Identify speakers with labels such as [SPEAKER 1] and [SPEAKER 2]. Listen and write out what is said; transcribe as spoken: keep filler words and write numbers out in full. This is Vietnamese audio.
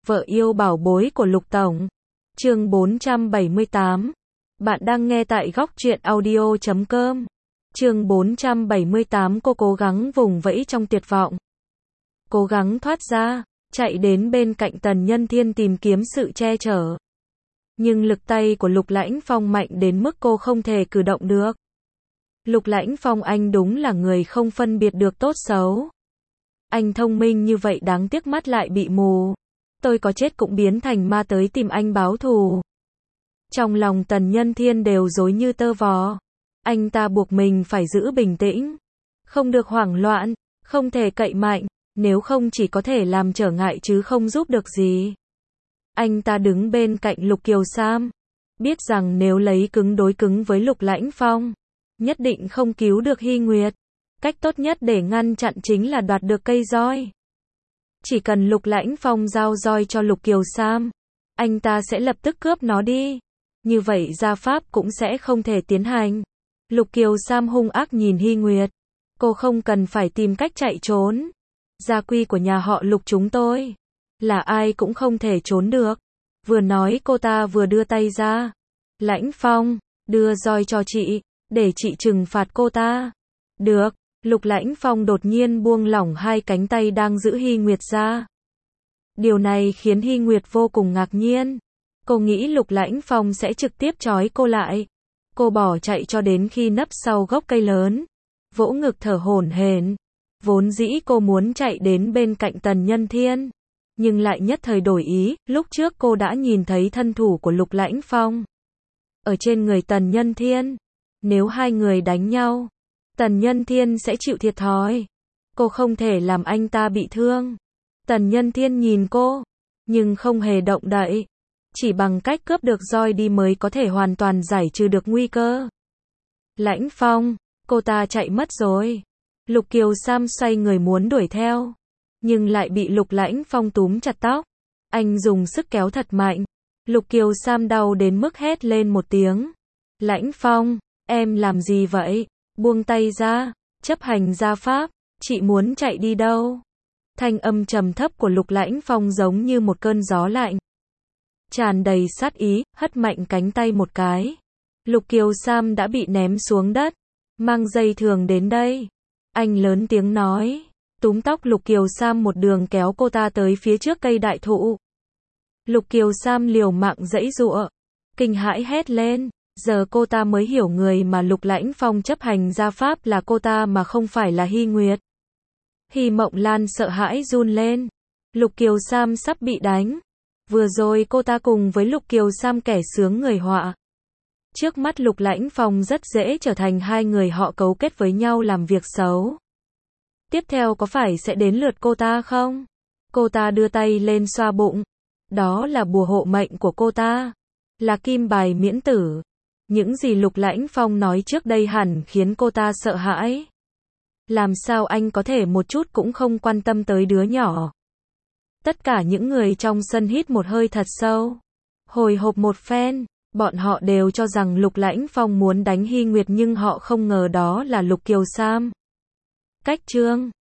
[SPEAKER 1] vợ yêu bảo bối của Lục Tổng. Chương bốn trăm bảy mươi tám. Bạn đang nghe tại góc truyện audio chấm com. Chương bốn trăm bảy mươi tám. Cô cố gắng vùng vẫy trong tuyệt vọng. Cố gắng thoát ra, chạy đến bên cạnh Tần Nhân Thiên tìm kiếm sự che chở. Nhưng lực tay của Lục Lãnh Phong mạnh đến mức cô không thể cử động được. Lục Lãnh Phong anh đúng là người không phân biệt được tốt xấu. Anh thông minh như vậy đáng tiếc mắt lại bị mù. Tôi có chết cũng biến thành ma tới tìm anh báo thù. Trong lòng Tần Nhân Thiên đều rối như tơ vò. Anh ta buộc mình phải giữ bình tĩnh. Không được hoảng loạn, không thể cậy mạnh, nếu không chỉ có thể làm trở ngại chứ không giúp được gì. Anh ta đứng bên cạnh Lục Kiều Sam. Biết rằng nếu lấy cứng đối cứng với Lục Lãnh Phong, nhất định không cứu được Hy Nguyệt. Cách tốt nhất để ngăn chặn chính là đoạt được cây roi. Chỉ cần Lục Lãnh Phong giao roi cho Lục Kiều Sam, anh ta sẽ lập tức cướp nó đi. Như vậy gia pháp cũng sẽ không thể tiến hành. Lục Kiều Sam hung ác nhìn Hy Nguyệt. Cô không cần phải tìm cách chạy trốn. Gia quy của nhà họ Lục chúng tôi là ai cũng không thể trốn được. Vừa nói cô ta vừa đưa tay ra. Lãnh Phong, đưa roi cho chị, để chị trừng phạt cô ta. Được. Lục Lãnh Phong đột nhiên buông lỏng hai cánh tay đang giữ Hy Nguyệt ra. Điều này khiến Hy Nguyệt vô cùng ngạc nhiên. Cô nghĩ Lục Lãnh Phong sẽ trực tiếp trói cô lại. Cô bỏ chạy cho đến khi nấp sau gốc cây lớn, vỗ ngực thở hổn hển. Vốn dĩ cô muốn chạy đến bên cạnh Tần Nhân Thiên, nhưng lại nhất thời đổi ý. Lúc trước cô đã nhìn thấy thân thủ của Lục Lãnh Phong ở trên người Tần Nhân Thiên. Nếu hai người đánh nhau, Tần Nhân Thiên sẽ chịu thiệt thòi. Cô không thể làm anh ta bị thương. Tần Nhân Thiên nhìn cô, nhưng không hề động đậy. Chỉ bằng cách cướp được roi đi mới có thể hoàn toàn giải trừ được nguy cơ. Lãnh Phong, cô ta chạy mất rồi. Lục Kiều Sam xoay người muốn đuổi theo, nhưng lại bị Lục Lãnh Phong túm chặt tóc. Anh dùng sức kéo thật mạnh. Lục Kiều Sam đau đến mức hét lên một tiếng. Lãnh Phong, em làm gì vậy? Buông tay ra, chấp hành gia pháp, chị muốn chạy đi đâu? Thanh âm trầm thấp của Lục Lãnh Phong giống như một cơn gió lạnh, tràn đầy sát ý, hất mạnh cánh tay một cái. Lục Kiều Sam đã bị ném xuống đất. Mang dây thừng đến đây. Anh lớn tiếng nói, túm tóc Lục Kiều Sam một đường kéo cô ta tới phía trước cây đại thụ. Lục Kiều Sam liều mạng giãy giụa, kinh hãi hét lên. Giờ cô ta mới hiểu người mà Lục Lãnh Phong chấp hành gia pháp là cô ta mà không phải là Hy Nguyệt. Hy Mộng Lan sợ hãi run lên. Lục Kiều Sam sắp bị đánh. Vừa rồi cô ta cùng với Lục Kiều Sam kẻ sướng người họa. Trước mắt Lục Lãnh Phong rất dễ trở thành hai người họ cấu kết với nhau làm việc xấu. Tiếp theo có phải sẽ đến lượt cô ta không? Cô ta đưa tay lên xoa bụng. Đó là bùa hộ mệnh của cô ta. Là kim bài miễn tử. Những gì Lục Lãnh Phong nói trước đây hẳn khiến cô ta sợ hãi. Làm sao anh có thể một chút cũng không quan tâm tới đứa nhỏ? Tất cả những người trong sân hít một hơi thật sâu. Hồi hộp một phen, bọn họ đều cho rằng Lục Lãnh Phong muốn đánh Hy Nguyệt nhưng họ không ngờ đó là Lục Kiều Sam. Cách chương